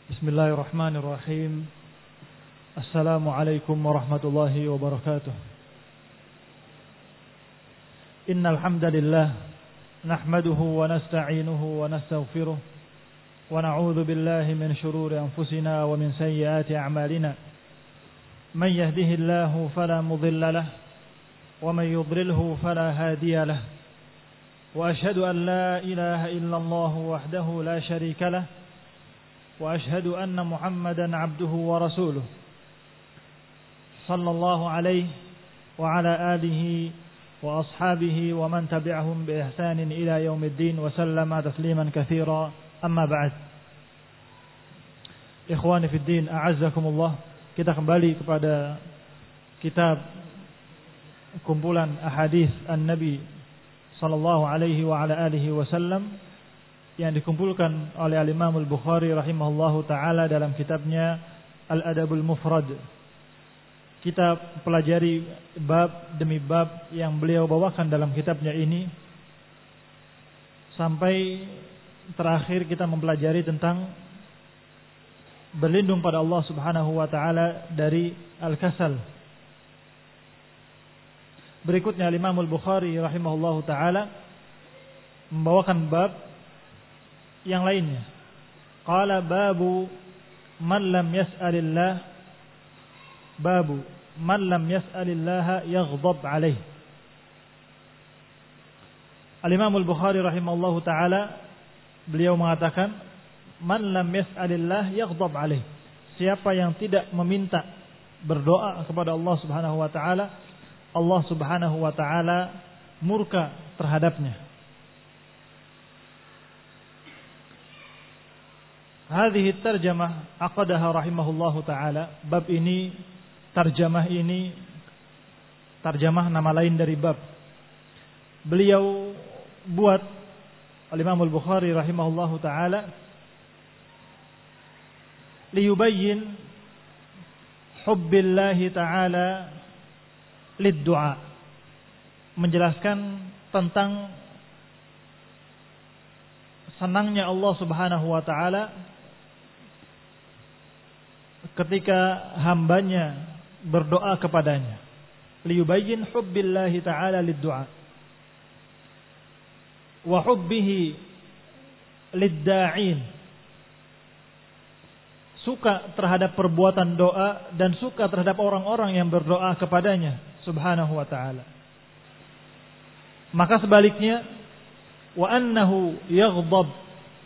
Bismillahirrahmanirrahim. Assalamualaikum warahmatullahi wabarakatuh. Innal hamdalillah nahmaduhu wa nasta'inuhu wa nastaghfiruh wa na'udzu billahi min shururi anfusina wa min sayyiati a'malina. Man yahdihillahu fala mudilla lahu wa man yudlilhu fala hadiya lahu. Wa ashhadu an la ilaha illallah wahdahu la syarika lahu. وأشهد أن محمدا عبده ورسوله صلى الله عليه وعلى آله وأصحابه ومن تبعهم بإحسان إلى يوم الدين وسلم تسليما كثيرا أما بعد. Ikhwani fi din, a'azzakumullah. Kita kembali kepada kitab kumpulan ahadits an-Nabi sallallahu alaihi wa ala alihi wasallam yang dikumpulkan oleh Al-Imam Al-Bukhari rahimahullahu ta'ala dalam kitabnya Al-Adabul Mufrad. Kita pelajari bab demi bab yang beliau bawakan dalam kitabnya ini, sampai terakhir kita mempelajari tentang berlindung pada Allah subhanahu wa ta'ala dari al-kasal. Berikutnya Al-Imam Al-Bukhari rahimahullahu ta'ala membawakan bab yang lainnya. Qala babu man lam yas'alillah, babu man lam yas'alillah yaghdab alaih. Al-Imam Al-Bukhari rahimahullahu ta'ala beliau mengatakan man lam yas'alillah yaghdab alaih. Siapa yang tidak meminta berdoa kepada Allah subhanahu wa ta'ala, Allah subhanahu wa ta'ala murka terhadapnya. Hadhihi tarjamah aqadaha rahimahullahu ta'ala. Bab ini, tarjamah ini, tarjamah nama lain dari bab. Beliau buat Al-Imam Al-Bukhari rahimahullahu ta'ala liyubayyin hubbillahi ta'ala lid-du'a, menjelaskan tentang senangnya Allah subhanahu wa ta'ala ketika hambanya berdoa kepadanya. Liyubayyin hubbillahi ta'ala lid-du'a wa hubbihi lid-da'in. Suka terhadap perbuatan doa dan suka terhadap orang-orang yang berdoa kepadanya subhanahu wa ta'ala. Maka sebaliknya, wa annahu yaghdab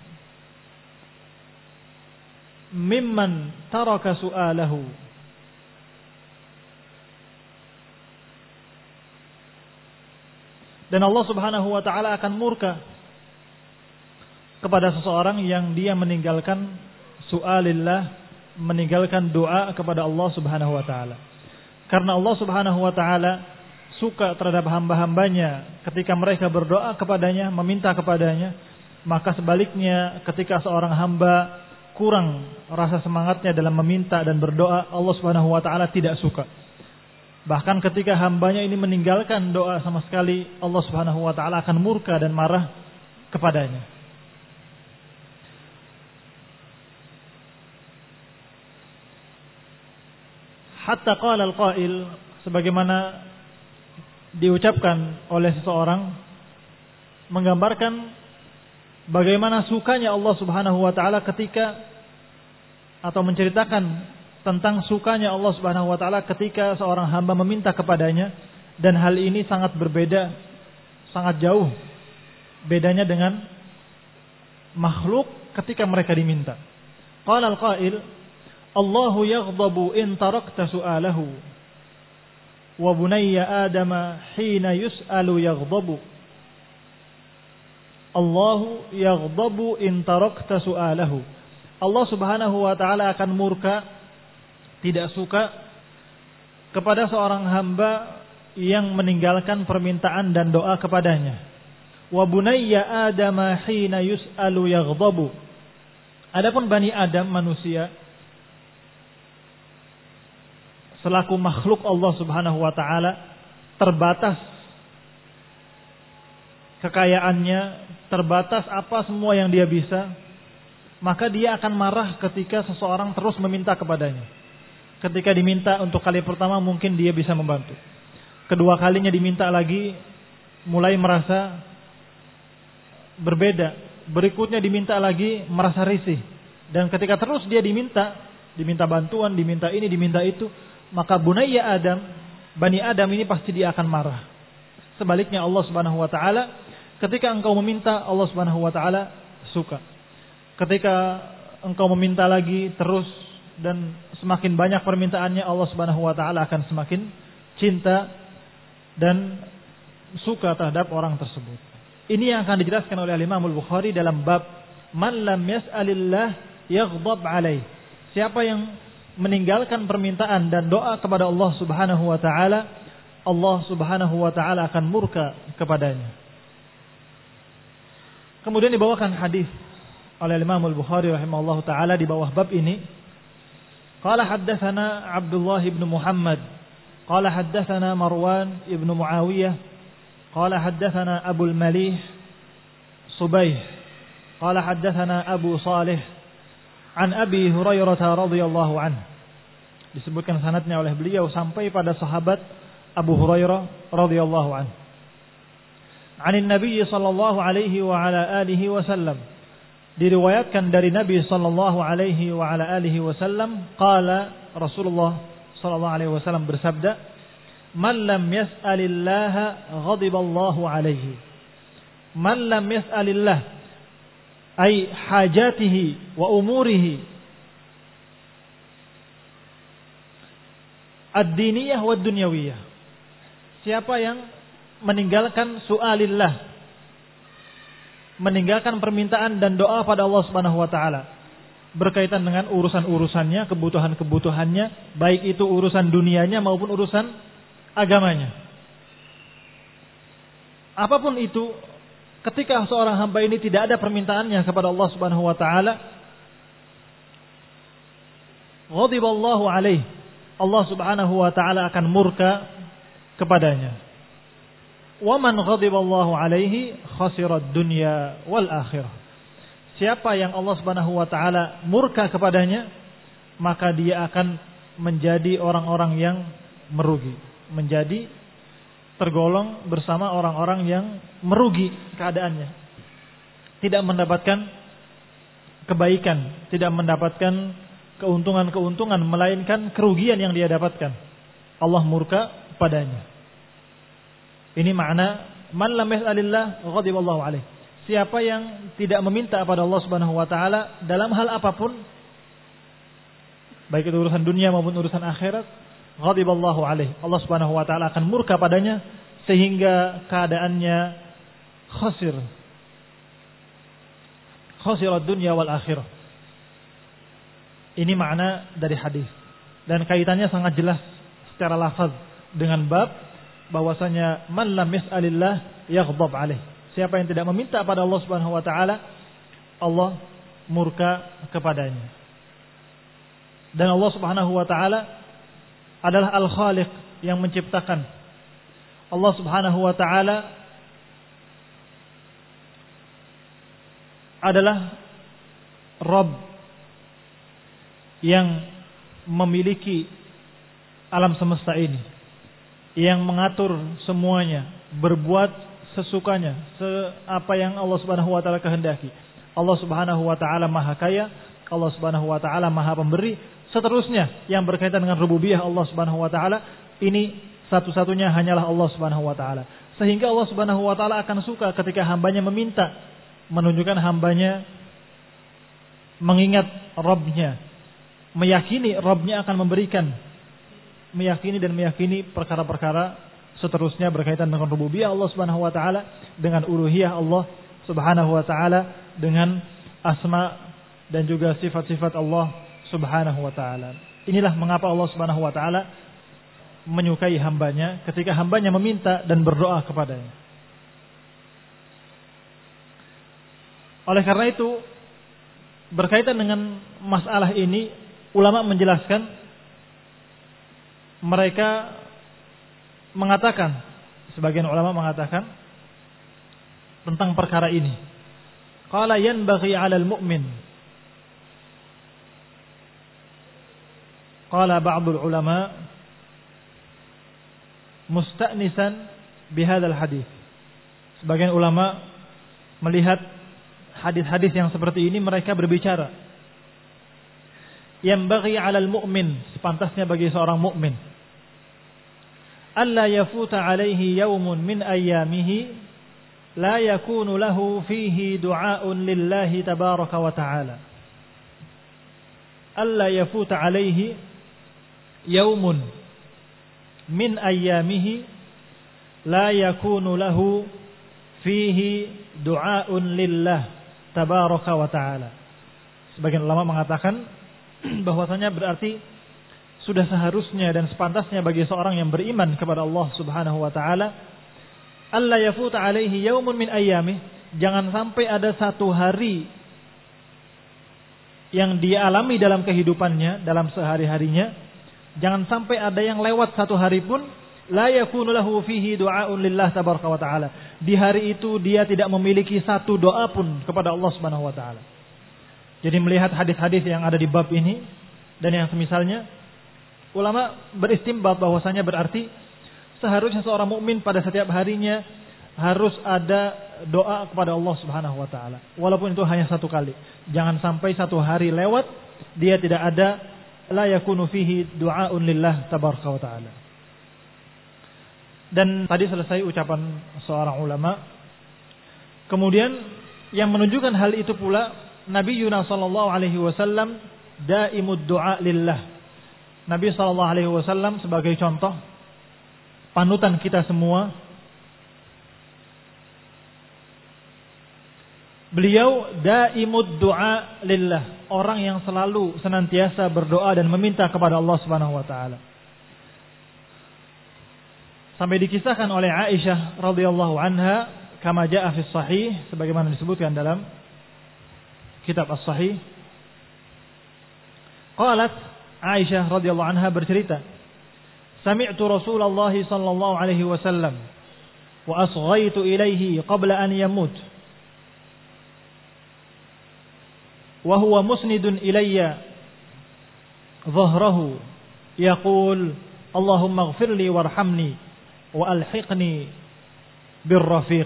mimman taraka su'alahu. Dan Allah subhanahu wa ta'ala akan murka kepada seseorang yang dia meninggalkan su'alillah, meninggalkan doa kepada Allah subhanahu wa ta'ala. Karena Allah subhanahu wa ta'ala suka terhadap hamba-hambanya ketika mereka berdoa kepadanya, meminta kepadanya. Maka sebaliknya, ketika seorang hamba kurang rasa semangatnya dalam meminta dan berdoa, Allah subhanahu wa ta'ala tidak suka. Bahkan ketika hambanya ini meninggalkan doa sama sekali, Allah subhanahu wa ta'ala akan murka dan marah kepadanya. Hatta qala al-qail, sebagaimana diucapkan oleh seseorang menggambarkan bagaimana sukanya Allah subhanahu wa ta'ala ketika, atau menceritakan tentang sukanya Allah subhanahu wa ta'ala ketika seorang hamba meminta kepadanya. Dan hal ini sangat berbeda, sangat jauh bedanya dengan makhluk ketika mereka diminta. Qala al-qail, Allahu yaghdabu in tarakta su'alahu wa bunayya adama hina yus'alu yaghdabu. Allahu yaghdabu in tarakta su'alahu. Allah subhanahu wa ta'ala akan murka, tidak suka kepada seorang hamba yang meninggalkan permintaan dan doa kepadanya. Wa bunayya adama hina yus'alu yaghdabu. Adapun Bani Adam, manusia, selaku makhluk Allah subhanahu wa ta'ala, terbatas kekayaannya, terbatas apa semua yang dia bisa. maka dia akan marah ketika seseorang terus meminta kepadanya. Ketika diminta untuk kali pertama mungkin dia bisa membantu. Kedua kalinya diminta lagi, mulai merasa berbeda. Berikutnya diminta lagi, merasa risih. Dan ketika terus dia diminta bantuan, diminta ini, diminta itu, maka Bani Adam ini pasti dia akan marah. Sebaliknya Allah Subhanahu wa taala, ketika engkau meminta, Allah Subhanahu wa taala suka. Ketika engkau meminta lagi terus dan semakin banyak permintaannya, Allah Subhanahu wa taala akan semakin cinta dan suka terhadap orang tersebut. Ini yang akan dijelaskan oleh Imam Al-Bukhari dalam bab man lam yas'alillah yaghdab alaih. Siapa yang meninggalkan permintaan dan doa kepada Allah Subhanahu wa taala, Allah Subhanahu wa taala akan murka kepadanya. Kemudian dibawakan hadis oleh Imam Al-Bukhari rahimahullahu taala di bawah bab ini. Qala haddatsana Abdullah ibn Muhammad qala haddatsana Marwan ibn Muawiyah qala haddatsana Abu al-Malih Subayh qala haddatsana Abu Salih an Abi Hurairah radhiyallahu anhu. Disebutkan sanadnya oleh beliau sampai pada sahabat Abu Hurairah radhiyallahu anhu. Anin Nabi sallallahu alaihi wa ala alihi wasallam. Diriwayatkan dari Nabi sallallahu alaihi wa ala alihi wasallam, qala Rasulullah sallallahu alaihi wasallam bersabda, "Man lam yas'alillaha ghadiballahu alaihi." Man lam yas'alillah ay hajatihi wa umurihi ad-diniyah wa dunyawiyah. Siapa yang meninggalkan su'alillah, meninggalkan permintaan dan doa pada Allah Subhanahu wa taala berkaitan dengan urusan-urusannya, kebutuhan-kebutuhannya, baik itu urusan dunianya maupun urusan agamanya. Apapun itu, ketika seorang hamba ini tidak ada permintaannya kepada Allah Subhanahu wa taala, ghadiballahu alaihi, Allah Subhanahu wa taala akan murka kepadanya. Wa man ghadiballahu alaihi khasirat dunya wal akhirah. Siapa yang Allah Subhanahu wa taala murka kepadanya, maka dia akan menjadi orang-orang yang merugi, menjadi tergolong bersama orang-orang yang merugi keadaannya. Tidak mendapatkan kebaikan, tidak mendapatkan keuntungan-keuntungan, melainkan kerugian yang dia dapatkan. Allah murka padanya. Ini makna man lam yas'alillah ghadiballahu alaihi. Siapa yang tidak meminta kepada Allah Subhanahu wa taala dalam hal apapun, baik itu urusan dunia maupun urusan akhirat, ghadiballahu alaihi. Allah Subhanahu wa taala akan murka padanya sehingga keadaannya khasirat dunya wal akhirah. Ini makna dari hadis dan kaitannya sangat jelas secara lafaz dengan bab bahwasanya man lam yas'alillah yaghdab alaih. Siapa yang tidak meminta pada Allah Subhanahu wa taala, Allah murka kepadanya. Dan Allah Subhanahu wa taala adalah Al-Khaliq yang menciptakan. Allah Subhanahu wa taala adalah Rabb yang memiliki alam semesta ini, yang mengatur semuanya, berbuat sesukanya, apa yang Allah Subhanahu wa taala kehendaki. Allah Subhanahu wa taala Maha Kaya, Allah Subhanahu wa taala Maha Pemberi, seterusnya yang berkaitan dengan rububiyah Allah Subhanahu wa taala, ini satu-satunya hanyalah Allah Subhanahu wa taala. Sehingga Allah Subhanahu wa taala akan suka ketika hambanya meminta, menunjukkan hambanya mengingat Rabbnya, meyakini Rabbnya akan memberikan, meyakini perkara-perkara seterusnya berkaitan dengan rububiyah Allah Subhanahu wa taala, dengan uluhiyah Allah Subhanahu wa taala, dengan asma dan juga sifat-sifat Allah Subhanahu wa taala. Inilah mengapa Allah Subhanahu wa taala menyukai hambanya ketika hambanya meminta dan berdoa kepadanya. Oleh karena itu, berkaitan dengan masalah ini, ulama menjelaskan, mereka mengatakan, sebagian ulama mengatakan tentang perkara ini, qala yanbaghi 'alal mu'min qala ba'dul ulama musta'nisan bihadzal hadis. Sebagian ulama melihat hadis-hadis yang seperti ini, mereka berbicara, yanbaghi 'alal mu'min, sepantasnya bagi seorang mukmin, alla yafuta 'alaihi yaumun min ayyamihi la yakunu lahu fihi du'aun lillahi tabaraka wa ta'ala. Alla yafuta 'alaihi yaumun min ayyamihi la yakunu lahu fihi du'aun lillah tabaraka wa ta'ala. Sebagian ulama mengatakan bahwasanya berarti sudah seharusnya dan sepantasnya bagi seorang yang beriman kepada Allah Subhanahu wa taala, alla yafuta alaihi yaumun min ayyamih, jangan sampai ada satu hari yang dia alami dalam kehidupannya, dalam sehari-harinya, jangan sampai ada yang lewat satu hari pun la yakunu lahu fihi du'aun lillah tabaraka wa ta'ala. Di hari itu dia tidak memiliki satu doa pun kepada Allah Subhanahu wa taala. Jadi melihat hadis-hadis yang ada di bab ini dan yang semisalnya, ulama beristimbat bahwasanya berarti seharusnya seorang mukmin pada setiap harinya harus ada doa kepada Allah Subhanahu wa taala. Walaupun itu hanya satu kali. Jangan sampai satu hari lewat dia tidak ada la yakunu fihi du'aun lillah tabaraka wa taala. Dan tadi selesai ucapan seorang ulama. Kemudian yang menunjukkan hal itu pula Nabi Yunus sallallahu alaihi wasallam daimud du'a lillah. Nabi sallallahu alaihi wasallam sebagai contoh panutan kita semua. Beliau daimud du'a lillah, orang yang selalu senantiasa berdoa dan meminta kepada Allah Subhanahu wa taala. Sampai dikisahkan oleh Aisyah radhiyallahu anha, kama jaa fi sahih, sebagaimana disebutkan dalam kitab As-Sahih. Qalat Aisyah radhiyallahu anha bercerita, sami'tu Rasulullah sallallahu alaihi wasallam wa asghaitu ilaihi qabla an yamut wa huwa musnidun ilayya dhahrahu yaqul Allahumma ighfirli warhamni wa alhiqni birrafiq.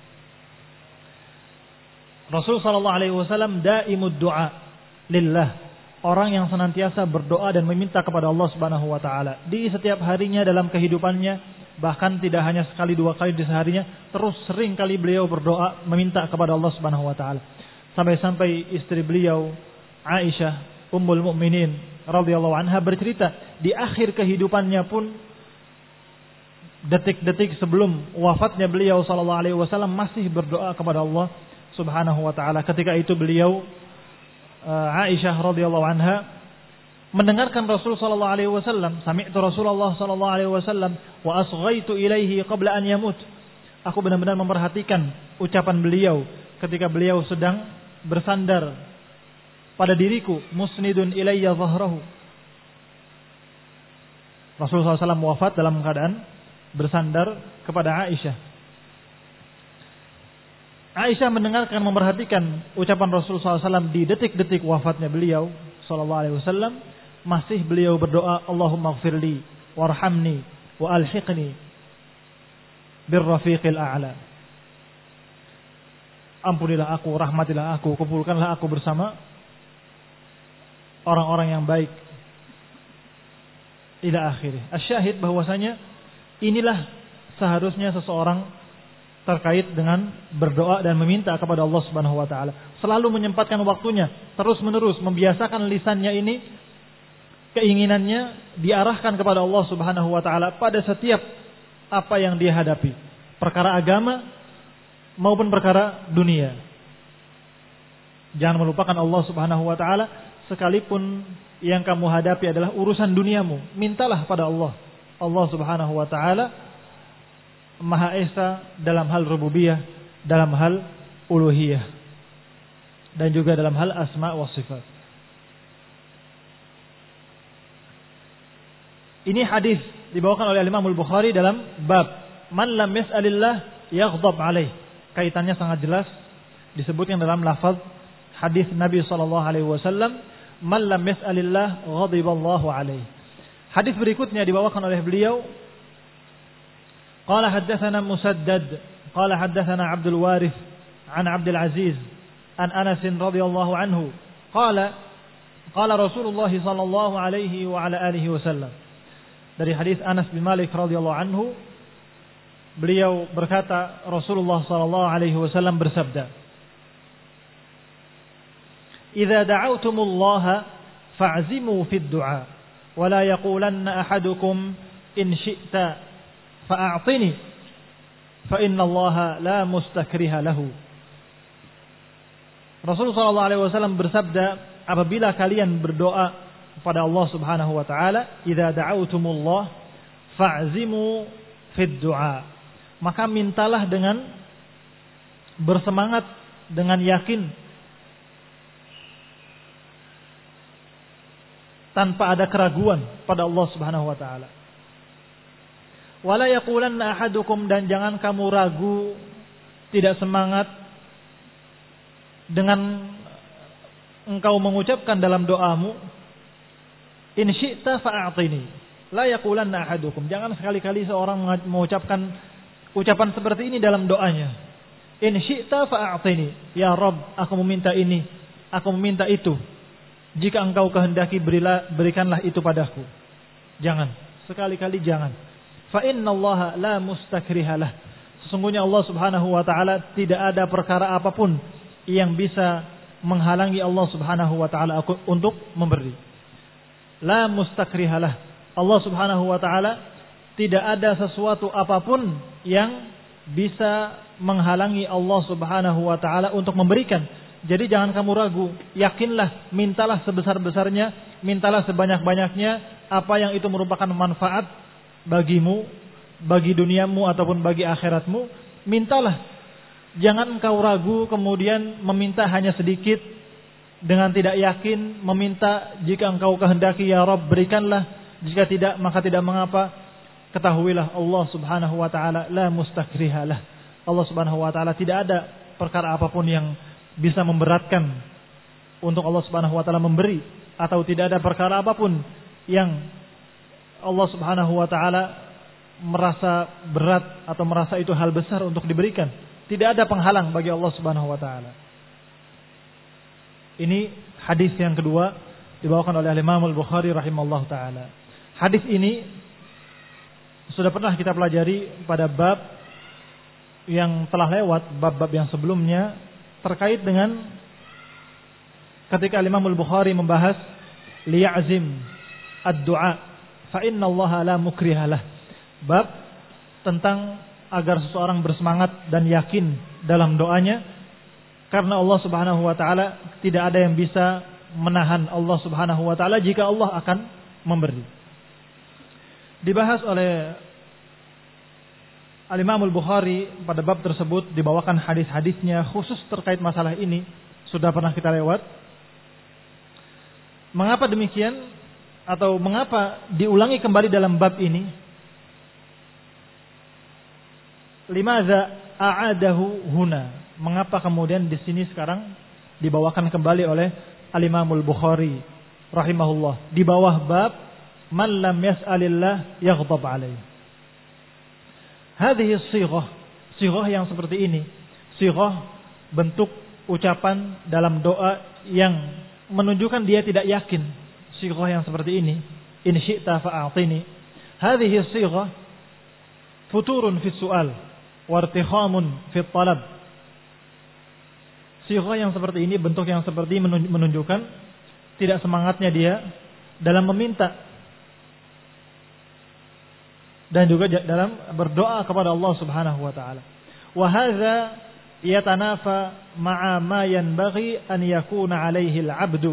Rasul sallallahu alaihi wasallam daimud du'a lillah, orang yang senantiasa berdoa dan meminta kepada Allah Subhanahu wa taala di setiap harinya dalam kehidupannya, bahkan tidak hanya sekali dua kali di seharinya, terus sering kali beliau berdoa meminta kepada Allah Subhanahu wa taala. Sampai-sampai istri beliau Aisyah Ummul Mukminin radhiyallahu anha bercerita, di akhir kehidupannya pun detik-detik sebelum wafatnya beliau sallallahu alaihi wasallam masih berdoa kepada Allah Subhanahu wa taala. Ketika itu beliau Aisyah radhiyallahu anha mendengarkan Rasul sallallahu alaihi wasallam, sami'tu Rasulullah sallallahu alaihi wasallam wa asghaitu ilaihi qabla an yamut. Aku benar-benar memperhatikan ucapan beliau ketika beliau sedang bersandar pada diriku, musnidun ilayya dhahrahu. Rasulullah SAW wafat dalam keadaan bersandar kepada Aisyah. Aisyah mendengarkan, memperhatikan ucapan Rasulullah SAW di detik-detik wafatnya beliau sallallahu alaihi wasallam, masih beliau berdoa, Allahumma ighfirli warhamni wa alhiqni birrafiqil a'la. Ampunilah aku, rahmatilah aku, kumpulkanlah aku bersama orang-orang yang baik. Ila akhirih. Asyahid bahwasanya inilah seharusnya seseorang terkait dengan berdoa dan meminta kepada Allah Subhanahu wa taala. Selalu menyempatkan waktunya, terus-menerus membiasakan lisannya ini, keinginannya diarahkan kepada Allah Subhanahu wa taala pada setiap apa yang dia hadapi, perkara agama maupun perkara dunia. Jangan melupakan Allah Subhanahu wa taala sekalipun yang kamu hadapi adalah urusan duniamu. Mintalah pada Allah. Allah Subhanahu wa taala Maha Esa dalam hal rububiyah, dalam hal uluhiyah, dan juga dalam hal asma wa sifat. Ini hadis dibawakan oleh Imam Al-Bukhari dalam bab man lam yas'alillah yaghdab alaih. Kaitannya sangat jelas disebutkan dalam lafaz hadis Nabi sallallahu alaihi wasallam, man lam yas'alillah ghadiballahu alaihi. Hadis berikutnya dibawakan oleh beliau, qala haddatsana Musaddad qala haddatsana Abdul Warith an Abdul Aziz an Anas radhiyallahu anhu qala Rasulullah sallallahu alaihi wa ala alihi wasallam. Dari hadis Anas bin Malik radhiyallahu anhu, beliau berkata, Rasulullah sallallahu alaihi wasallam bersabda, "Idza da'awtumullaha fa'zimu fid du'a, wa la yaqulanna ahadukum in syi'ta fa'a'tini, fa innallaha la mustakriha lahu." Rasulullah sallallahu alaihi wasallam bersabda, apabila kalian berdoa kepada Allah Subhanahu wa taala, idza da'awtumullah fa'zimu fid du'a, maka mintalah dengan bersemangat, dengan yakin, tanpa ada keraguan pada Allah Subhanahu wa taala. Wala yaqulanna ahadukum, dan jangan kamu ragu, tidak semangat dengan engkau mengucapkan dalam doamu, in syi'ta fa'atini. La yaqulanna ahadukum, jangan sekali-kali seorang mengucapkan ucapan seperti ini dalam doanya. In syi'ta fa'atini, ya Rabb, aku meminta ini, aku meminta itu. Jika engkau kehendaki, berikanlah itu padaku. Jangan, sekali-kali jangan. Fa innallaha la mustakrihalah. Sesungguhnya Allah Subhanahu wa taala tidak ada perkara apapun yang bisa menghalangi Allah Subhanahu wa taala untuk memberi. La mustakrihalah. Allah Subhanahu wa taala tidak ada sesuatu apapun yang bisa menghalangi Allah Subhanahu wa taala untuk memberikan. Jadi jangan kamu ragu, yakinlah, mintalah sebesar-besarnya, mintalah sebanyak-banyaknya apa yang itu merupakan manfaat bagimu, bagi duniamu ataupun bagi akhiratmu, mintalah. Jangan engkau ragu kemudian meminta hanya sedikit dengan tidak yakin, meminta jika engkau kehendaki ya Rabb berikanlah, jika tidak maka tidak mengapa. Ketahuilah Allah Subhanahu wa taala la mustakrihalah. Allah Subhanahu wa taala tidak ada perkara apapun yang bisa memberatkan untuk Allah Subhanahu wa taala memberi, atau tidak ada perkara apapun yang Allah Subhanahu wa taala merasa berat atau merasa itu hal besar untuk diberikan. Tidak ada penghalang bagi Allah Subhanahu wa taala. Ini hadis yang kedua dibawakan oleh Imam Al-Bukhari rahimallahu taala. Hadis ini sudah pernah kita pelajari pada bab yang telah lewat, bab-bab yang sebelumnya, terkait dengan ketika Imam Al-Bukhari membahas liya'zim ad-du'a fa innallaha la mukrihalah. Bab tentang agar seseorang bersemangat dan yakin dalam doanya, karena Allah Subhanahu wa taala tidak ada yang bisa menahan Allah Subhanahu wa taala jika Allah akan memberi. Dibahas oleh Al-Imam Al-Bukhari pada bab tersebut, dibawakan hadis-hadisnya khusus terkait masalah ini, sudah pernah kita lewat. Mengapa demikian, atau mengapa diulangi kembali dalam bab ini? Limadza a'adahu huna? Mengapa kemudian di sini sekarang dibawakan kembali oleh Al-Imam Al-Bukhari rahimahullah di bawah bab man lam yas'alillah yaghdab alaihi. Hadhihi sighah yang seperti ini, sighah bentuk ucapan dalam doa yang menunjukkan dia tidak yakin. Sighah yang seperti ini, in syi'ta fa'atini. Hadhihi sighah futurun fi su'al wa irtikhamun fi talab. Sighah yang seperti ini, bentuk yang seperti ini menunjukkan tidak semangatnya dia dalam meminta dan juga dalam berdoa kepada Allah Subhanahu wa taala. Wa hadza yatanafa ma'a ma yanbaghi an yakuna 'alaihi al-'abdu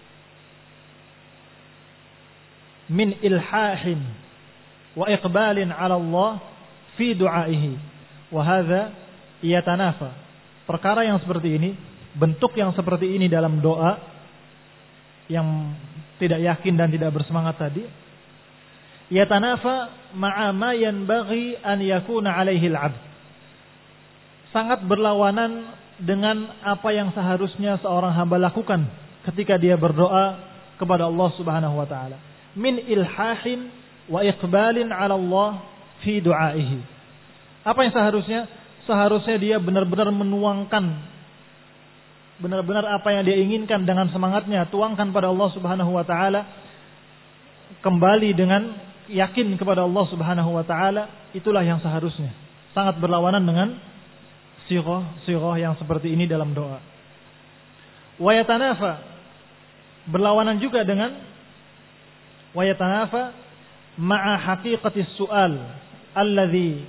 min ilhahin wa iqbalin 'ala Allah fi du'aihi. Wa hadza yatanafa, perkara yang seperti ini, bentuk yang seperti ini dalam doa yang tidak yakin dan tidak bersemangat tadi, yatanafa ma'a ma yanbaghi an yakuna 'alaihi al-'abd, sangat berlawanan dengan apa yang seharusnya seorang hamba lakukan ketika dia berdoa kepada Allah Subhanahu wa taala. Min ilhahin wa iqbalin 'ala Allah fi du'aihi. Apa yang seharusnya? Seharusnya dia benar-benar menuangkan benar-benar apa yang dia inginkan dengan semangatnya, tuangkan pada Allah Subhanahu wa taala, kembali dengan yakin kepada Allah Subhanahu wa taala, itulah yang seharusnya. Sangat berlawanan dengan sirah yang seperti ini dalam doa. Wa yatanafa, berlawanan juga dengan wa yatanafa ma'a haqiqatis su'al alladhi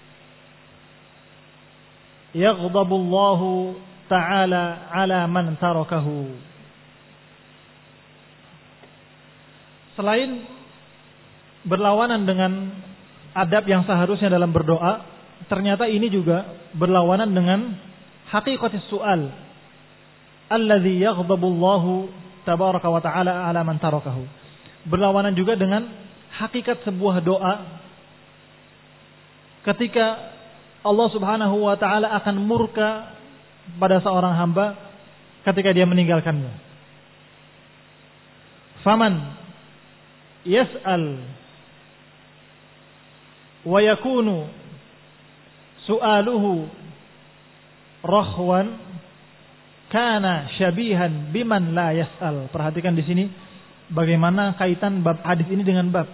yaghdabu Allahu ta'ala ala man tarakahu. Selain berlawanan dengan adab yang seharusnya dalam berdoa, ternyata ini juga berlawanan dengan haqiqatis su'al alladzi yaghdabu Allahu tabaraka wa ta'ala ala man tarakahu. Berlawanan juga dengan hakikat sebuah doa ketika Allah Subhanahu wa ta'ala akan murka pada seorang hamba ketika dia meninggalkannya. Faman yas'al wa yakunu su'aluhu rakhwan kana syabihan biman la yas'al. Perhatikan di sini bagaimana kaitan bab hadis ini dengan bab.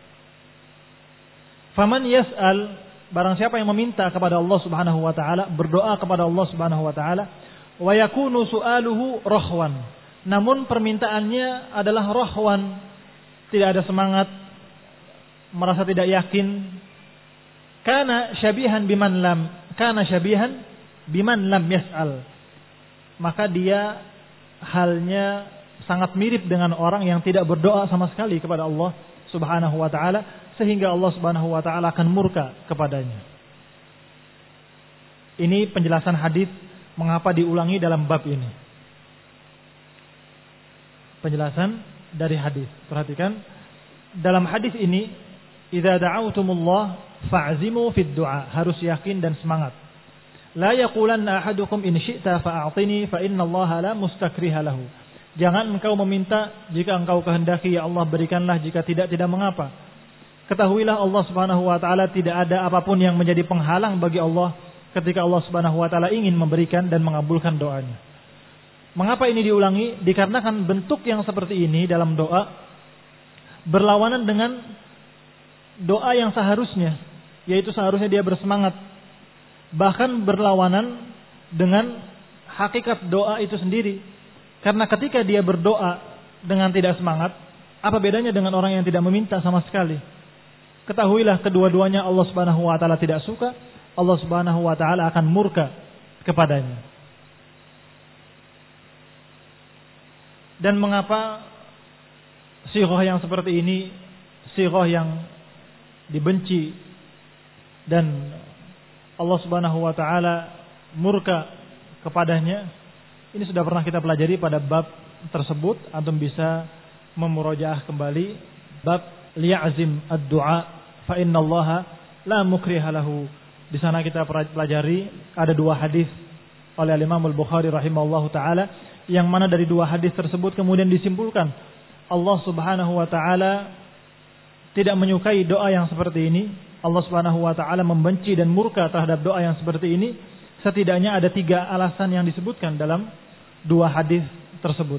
Faman yas'al, barang siapa yang meminta kepada Allah Subhanahu wa taala, berdoa kepada Allah Subhanahu wa taala, wa yakunu su'aluhu rakhwan. Namun permintaannya adalah rakhwan, tidak ada semangat, merasa tidak yakin. Kana syabihan biman lam yas'al. Maka dia halnya sangat mirip dengan orang yang tidak berdoa sama sekali kepada Allah Subhanahu wa taala, sehingga Allah Subhanahu wa taala akan murka kepadanya. Ini penjelasan hadis mengapa diulangi dalam bab ini. Penjelasan dari hadis. Perhatikan dalam hadis ini, idza da'autumullah fa'zimu fid du'a, harus yakin dan semangat. La yaqulanna ahadukum in syi'ta fa'atini fa innallaha la mustakriha lahu. Jangan engkau meminta, jika engkau kehendaki ya Allah berikanlah, jika tidak mengapa. Ketahuilah Allah Subhanahu wa taala tidak ada apapun yang menjadi penghalang bagi Allah ketika Allah Subhanahu wa taala ingin memberikan dan mengabulkan doanya. Mengapa ini diulangi? Dikarenakan bentuk yang seperti ini dalam doa berlawanan dengan doa yang seharusnya, yaitu seharusnya dia bersemangat. Bahkan berlawanan dengan hakikat doa itu sendiri. Karena ketika dia berdoa dengan tidak semangat, apa bedanya dengan orang yang tidak meminta sama sekali? Ketahuilah kedua-duanya Allah Subhanahu wa taala tidak suka, Allah Subhanahu wa taala akan murka kepadanya. Dan mengapa sighah yang seperti ini sighah yang dibenci dan Allah Subhanahu wa taala murka kepadanya? Ini sudah pernah kita pelajari pada bab tersebut. Antum bisa memurajaah kembali bab liya'zim ad-du'a fa innallaha la mukriha lahu. Di sana kita pelajari ada dua hadis oleh Imam Al-Bukhari rahimahullahu taala, yang mana dari dua hadis tersebut kemudian disimpulkan Allah Subhanahu wa taala tidak menyukai doa yang seperti ini. Allah Subhanahu wa taala membenci dan murka terhadap doa yang seperti ini. Setidaknya ada 3 alasan yang disebutkan dalam dua hadis tersebut.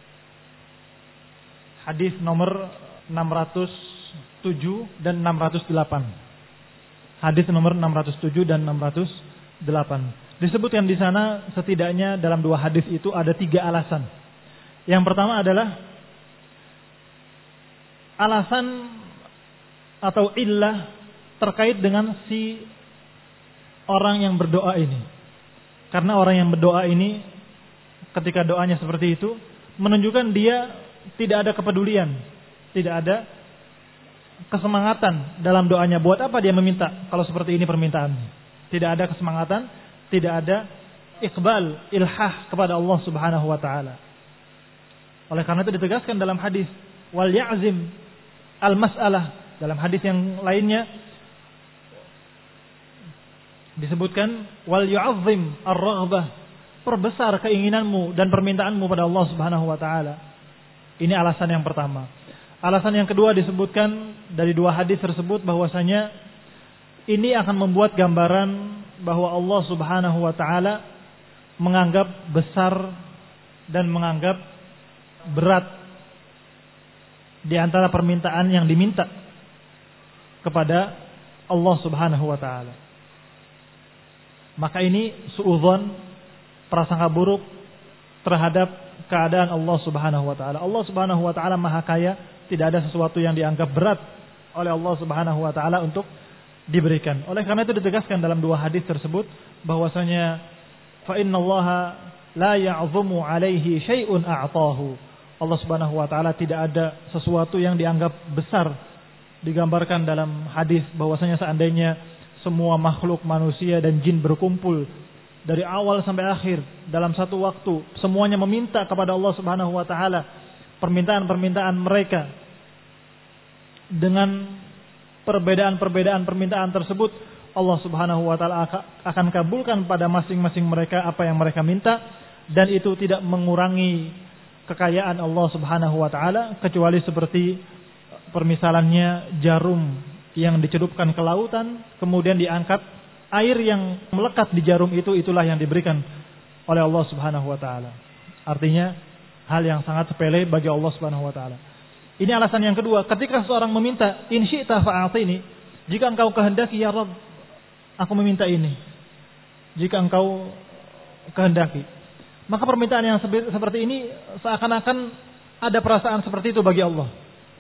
Hadis nomor 607 dan 608. Hadis nomor 607 dan 608. Disebutkan di sana setidaknya dalam dua hadis itu ada 3 alasan. Yang pertama adalah alasan atau illah terkait dengan si orang yang berdoa ini. Karena orang yang berdoa ini ketika doanya seperti itu menunjukkan dia tidak ada kepedulian, tidak ada kesemangatan dalam doanya. Buat apa dia meminta kalau seperti ini permintaannya? Tidak ada kesemangatan, tidak ada iqbal, ilhah kepada Allah Subhanahu wa taala. Oleh karena itu ditegaskan dalam hadis wal ya'zim al-mas'alah. Dalam hadis yang lainnya disebutkan wal yu'azzim ar-raghbah, perbesar keinginanmu dan permintaanmu pada Allah Subhanahu wa taala. Ini alasan yang pertama. Alasan yang kedua disebutkan dari dua hadis tersebut bahwasanya ini akan membuat gambaran bahwa Allah Subhanahu wa taala menganggap besar dan menganggap berat di antara permintaan yang diminta kepada Allah Subhanahu wa taala. Maka ini suudzon, prasangka buruk terhadap keadaan Allah Subhanahu wa taala. Allah Subhanahu wa taala Maha Kaya, tidak ada sesuatu yang dianggap berat oleh Allah Subhanahu wa taala untuk diberikan. Oleh karena itu ditegaskan dalam dua hadis tersebut bahwasanya fa innallaha la ya'zumu 'alaihi syai'un a'tahu. Allah Subhanahu wa taala tidak ada sesuatu yang dianggap besar. Digambarkan dalam hadis bahwasanya seandainya semua makhluk manusia dan jin berkumpul dari awal sampai akhir dalam satu waktu, semuanya meminta kepada Allah Subhanahu wa taala permintaan-permintaan mereka, dengan perbedaan-perbedaan permintaan tersebut, Allah Subhanahu wa taala akan kabulkan pada masing-masing mereka apa yang mereka minta, dan itu tidak mengurangi kekayaan Allah Subhanahu wa taala, kecuali seperti permisalannya jarum yang dicelupkan ke lautan kemudian diangkat, air yang melekat di jarum itu, itulah yang diberikan oleh Allah Subhanahu wa taala. Artinya hal yang sangat sepele bagi Allah Subhanahu wa taala. Ini alasan yang kedua, ketika seorang meminta in syi'ta fa'atini, jika engkau kehendaki ya Rabb, aku meminta ini. Jika engkau kehendaki. Maka permintaan yang seperti ini seakan-akan ada perasaan seperti itu bagi Allah.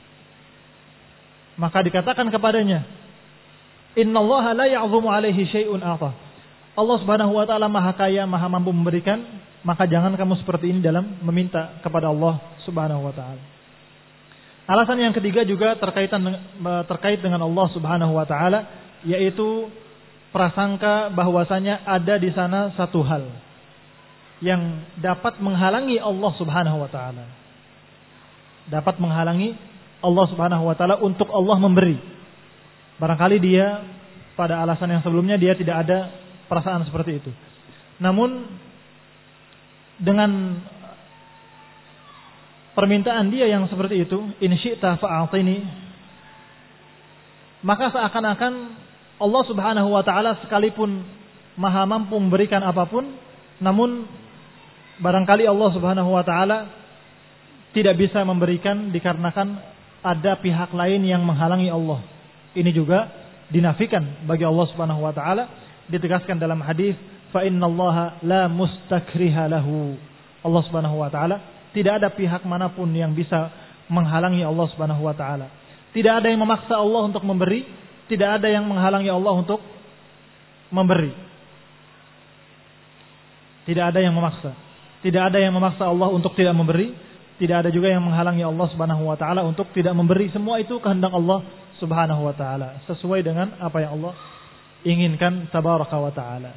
Maka dikatakan kepadanya, innallaha la ya'zumu 'alaihi syai'un a'ta. Allah Subhanahu wa taala Maha Kaya, Maha mampu memberikan, maka jangan kamu seperti ini dalam meminta kepada Allah Subhanahu wa taala. Alasan yang ketiga juga terkait dengan Allah Subhanahu wa taala, yaitu prasangka bahwasanya ada di sana satu hal yang dapat menghalangi Allah Subhanahu wa taala. Dapat menghalangi Allah Subhanahu wa taala untuk Allah memberi. Barangkali dia pada alasan yang sebelumnya dia tidak ada perasaan seperti itu. Namun dengan permintaan dia yang seperti itu, in syi'ta fa'atini, maka seakan-akan Allah Subhanahu wa taala sekalipun Maha mampu memberikan apapun, namun barangkali Allah Subhanahu wa taala tidak bisa memberikan dikarenakan ada pihak lain yang menghalangi Allah. Ini juga dinafikan bagi Allah Subhanahu wa taala, ditegaskan dalam hadis fa innallaha la mustakriha lahu. Allah Subhanahu wa taala tidak ada pihak manapun yang bisa menghalangi Allah Subhanahu wa taala. Tidak ada yang memaksa Allah untuk memberi, tidak ada yang menghalangi Allah untuk memberi. Tidak ada yang memaksa. Tidak ada yang memaksa Allah untuk tidak memberi, tidak ada juga yang menghalangi Allah Subhanahu wa taala untuk tidak memberi. Semua itu kehendak Allah Subhanahu wa taala, sesuai dengan apa yang Allah inginkan tabaraka wa taala.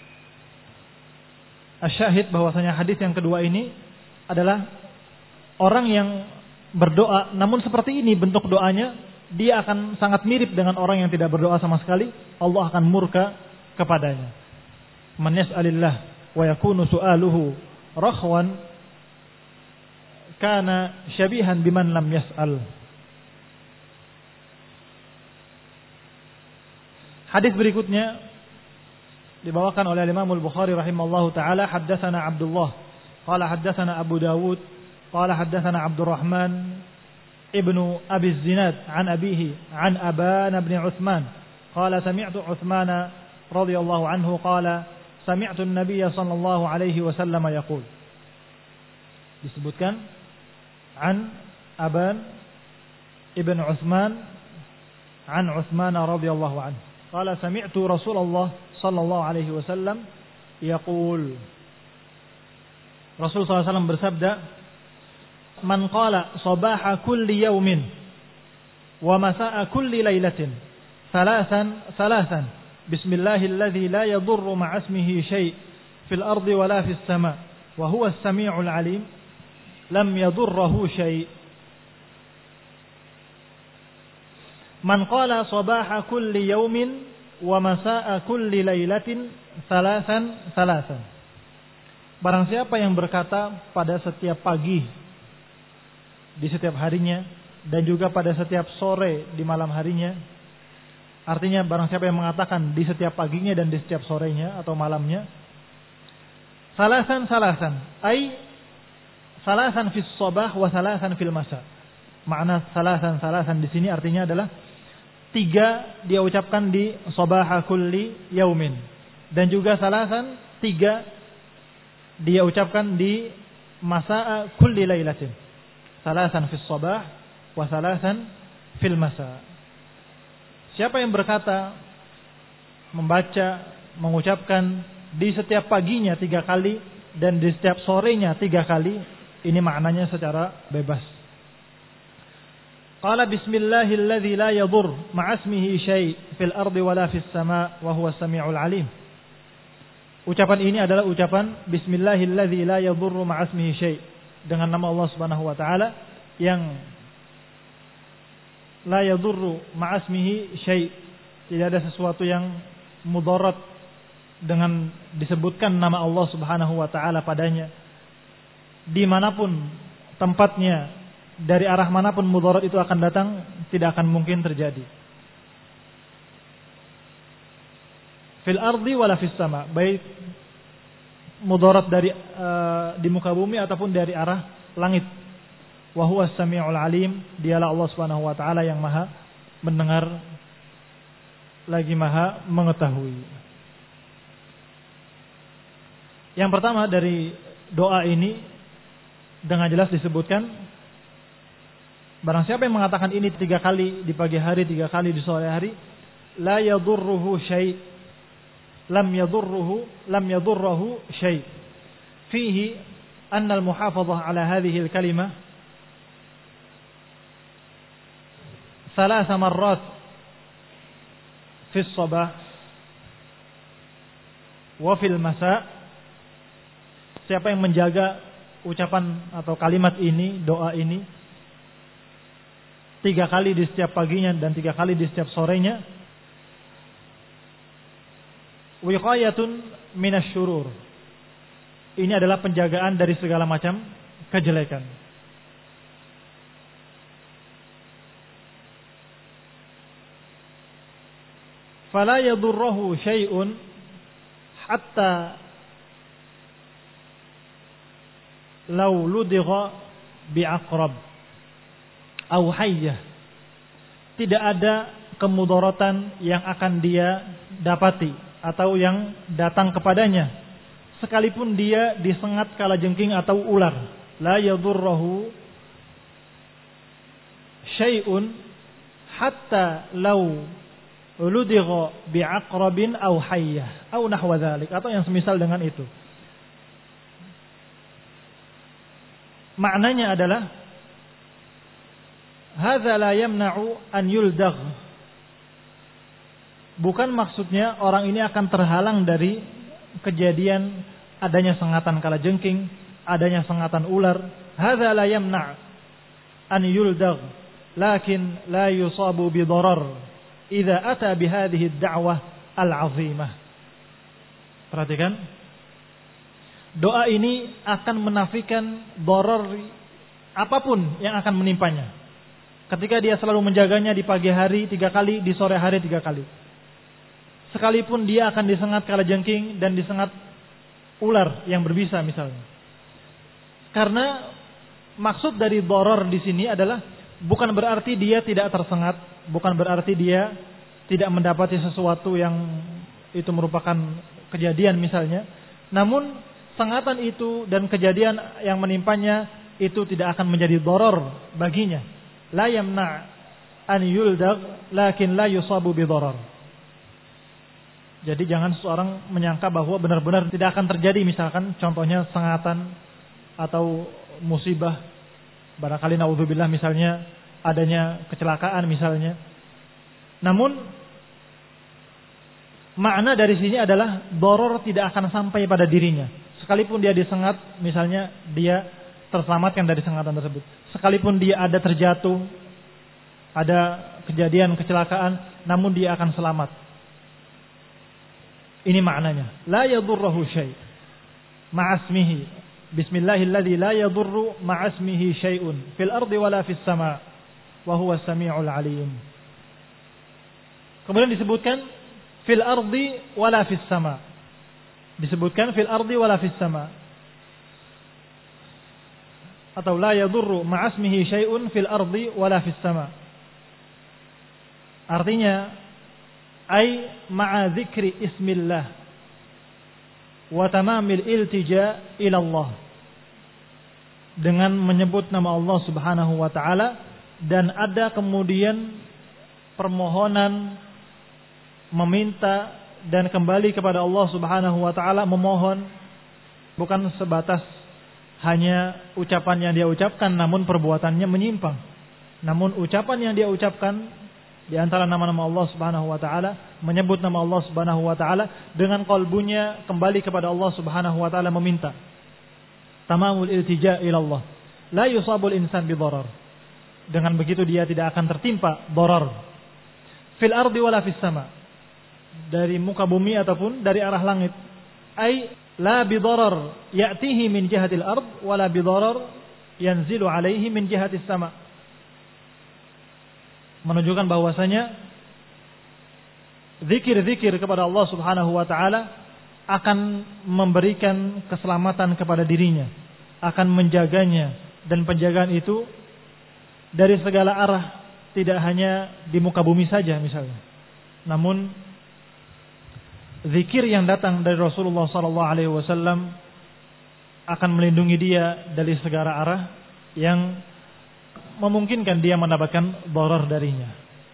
Asyahid bahwasanya hadis yang kedua ini adalah orang yang berdoa namun seperti ini bentuk doanya, dia akan sangat mirip dengan orang yang tidak berdoa sama sekali. Allah akan murka kepadanya. Man yas'alillah wa yakunu su'aluhu rakhwan kana syabihan biman lam yas'al. Hadis berikutnya dibawakan oleh Imam Al-Bukhari rahimallahu taala, haddatsana Abdullah qala haddatsana Abu Dawud qala haddatsana Abdurrahman ibnu Abi Zinad an abihi an Aban bin Uthman qala sami'tu Uthman radhiyallahu anhu qala sami'tu an-nabiy sallallahu alaihi wasallam yaqul. Disebutkan an Aban ibn Uthman an Uthman radhiyallahu anhu qala sami'tu Rasulullah sallallahu alaihi wasallam yaqul. Rasul sallallahu alaihi wasallam bersabda, man qala sabaha kulli yawmin wa masaa kulli lailatin thalathan bismillahilladzi la yadurru ma'a ismihi syai' fil ardi wala fis sama' wa huwa as-sami'ul 'alim lam yadurruhu syai'. Man qala sabaha kulli yawmin wa masaa kulli lailatin thalathan. Barang siapa yang berkata pada setiap pagi di setiap harinya dan juga pada setiap sore di malam harinya. Artinya barang siapa yang mengatakan di setiap paginya dan di setiap sorenya atau malamnya. Salasan, ay salasan fis sabah wa salasan fil masa. Makna salasan di sini artinya adalah 3 dia ucapkan di sabaha kulli yaumin, dan juga salasan 3 dia ucapkan di masa'a kulli lailatin. Salasan fis sabah wa salasan fil masa. Siapa yang berkata, membaca, mengucapkan di setiap paginya 3 kali dan di setiap sorenya 3 kali, ini maknanya secara bebas. Qala bismillahilladzi la yadur ma'asmihi syai' fil ardi wala fis sama' wa huwas sami'ul alim. Ucapan ini adalah ucapan bismillahilladzi la yadurru ma'asmihi syai', dengan nama Allah Subhanahu wa taala yang la yadurru ma'asmihi syai', tidak ada sesuatu yang mudarat dengan disebutkan nama Allah Subhanahu wa taala padanya. Dimanapun tempatnya, dari arah manapun mudarat itu akan datang, tidak akan mungkin terjadi. Fil ardi wala fis sama, baik mudarat dari di muka bumi ataupun dari arah langit. Wa huwas sami'ul alim, dialah Allah Subhanahu wa taala yang maha mendengar lagi maha mengetahui. Yang pertama dari doa ini dengan jelas disebutkan, barang siapa yang mengatakan ini 3 kali di pagi hari, 3 kali di sore hari, la yadurruhu syai', lam yadurruhu syai'. Fihi anna al-muhafadhah ala hadhihi al-kalimah 3 marrat fi as-sabah wa fil masa'. Siapa yang menjaga ucapan atau kalimat ini, doa ini 3 kali di setiap paginya dan 3 kali di setiap sorenya, wiqayatun minasyurur, ini adalah penjagaan dari segala macam kejelekan. Fala yadurruhu syai'un hatta law ludigha bi'aqrab aw hayyah. Tidak ada kemudaratan yang akan dia dapati atau yang datang kepadanya sekalipun dia disengat kalajengking atau ular. La yadurruhu syai'un hatta law ludigha bi'aqrabin aw hayyah aw nahwa dzalik, atau yang semisal dengan itu. Maknanya adalah hadza la yamna'u an yuldagh. Bukan maksudnya orang ini akan terhalang dari kejadian adanya sengatan kalajengking, adanya sengatan ular. Hadza la yamna' an yuldagh, lakin la yusabu bi darar idza ata bi hadhihi ad-da'wah al-'azimah. Perhatikan. Doa ini akan menafikan darar apapun yang akan menimpanya ketika dia selalu menjaganya di pagi hari 3 kali, di sore hari 3 kali. Sekalipun dia akan disengat kalajengking dan disengat ular yang berbisa misalnya. Karena maksud dari darar di sini adalah bukan berarti dia tidak tersengat, bukan berarti dia tidak mendapati sesuatu yang itu merupakan kejadian misalnya. Namun sengatan itu dan kejadian yang menimpanya itu tidak akan menjadi darar baginya. La yamna' an yuldagh lakin la yusabu bi darar. Jadi jangan seorang menyangka bahwa benar-benar tidak akan terjadi, misalkan contohnya sengatan atau musibah, barangkali naudzubillah misalnya adanya kecelakaan misalnya. Namun makna dari sini adalah darar tidak akan sampai pada dirinya. Sekalipun dia disengat, misalnya dia terselamatkan dari sengatan tersebut. Sekalipun dia ada terjatuh, ada kejadian kecelakaan, namun dia akan selamat. Ini maknanya. La yadurruhu syai' ma'asmihi. Bismillahilladzi la yadurru ma'asmihi syai'un fil ardi wala fis sama' wa huwas samiul alim. Kemudian disebutkan fil ardi wala fis sama'. Disebutkan fil ardi wala fis sama'. Atau la yadurru ma'asmihi syai'un fil ardi wala fis sama'. Artinya ay ma'a dzikri ismillah wa tamamil iltija ila Allah, dengan menyebut nama Allah Subhanahu wa taala dan ada kemudian permohonan meminta dan kembali kepada Allah Subhanahu wa taala, memohon, bukan sebatas hanya ucapan yang dia ucapkan namun perbuatannya menyimpang. Namun ucapan yang dia ucapkan di antara nama-nama Allah Subhanahu wa taala, menyebut nama Allah Subhanahu wa taala dengan qalbunya kembali kepada Allah Subhanahu wa taala meminta. Tamamul iltija ila Allah. La yusabul insan bidarar. Dengan begitu dia tidak akan tertimpa darar. Fil ardi wala fis sama. Dari muka bumi ataupun dari arah langit. Ai la bidarar ya'tihi min jihatil ard wala bidarar yanzilu alaihi min jihatis sama. Menunjukkan bahwasanya zikir-zikir kepada Allah Subhanahu wa taala akan memberikan keselamatan kepada dirinya, akan menjaganya, dan penjagaan itu dari segala arah, tidak hanya di muka bumi saja misalnya. Namun zikir yang datang dari Rasulullah sallallahu alaihi wasallam akan melindungi dia dari segala arah yang memungkinkan dia mendapatkan dharar darinya.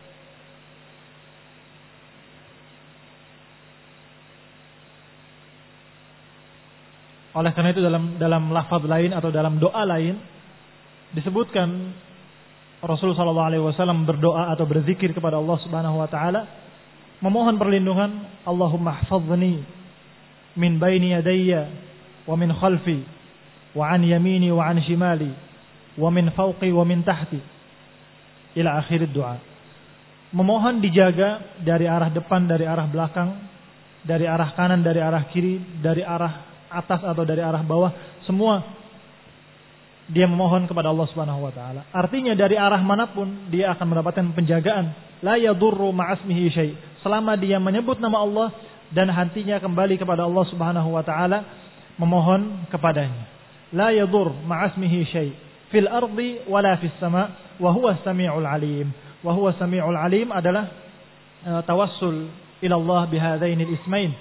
Oleh karena itu dalam lafaz lain atau dalam doa lain disebutkan Rasulullah sallallahu alaihi wasallam berdoa atau berzikir kepada Allah Subhanahu wa taala, memohon perlindungan, Allahumma ihfazni min baini yadayya wa min khalfi wa an yamini wa an shimali wa min fawqi wa min tahti ila akhir doa. Memohon dijaga dari arah depan, dari arah belakang, dari arah kanan, dari arah kiri, dari arah atas atau dari arah bawah, semua dia memohon kepada Allah Subhanahu wa taala. Artinya dari arah manapun dia akan mendapatkan penjagaan. La yadurru ma'asmihi syai'. Selama dia menyebut nama Allah dan hatinya kembali kepada Allah Subhanahu wa taala, memohon kepadanya. La yadur ma'asmihi syai' fil ardi wala fis sama' wa huwa as-sami'ul alim. Wa huwa as-sami'ul alim adalah tawassul ila Allah bihadzainil ismain.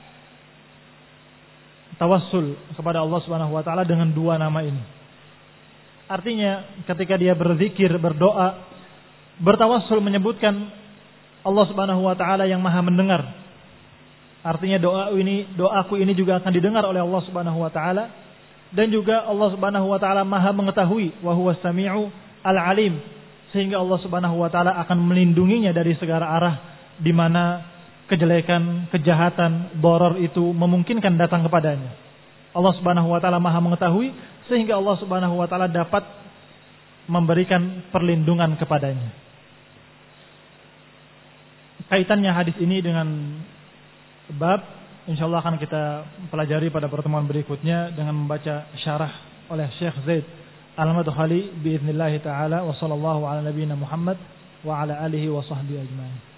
Tawassul kepada Allah Subhanahu wa taala dengan dua nama ini. Artinya ketika dia berzikir, berdoa, bertawassul menyebutkan Allah Subhanahu wa taala yang Maha mendengar. Artinya doaku ini juga akan didengar oleh Allah Subhanahu wa taala. Dan juga Allah Subhanahu wa taala Maha mengetahui, wa huwas sami'u al-alim, sehingga Allah Subhanahu wa taala akan melindunginya dari segala arah di mana kejelekan, kejahatan, dharar itu memungkinkan datang kepadanya. Allah Subhanahu wa taala Maha mengetahui sehingga Allah Subhanahu wa taala dapat memberikan perlindungan kepadanya. Kaitannya hadis ini dengan bab insyaallah akan kita pelajari pada pertemuan berikutnya dengan membaca syarah oleh Syekh Zaid Al-Madkhali biiznillah taala, wa sallallahu ala nabiyyina Muhammad wa ala alihi wa sahbihi ajma'in.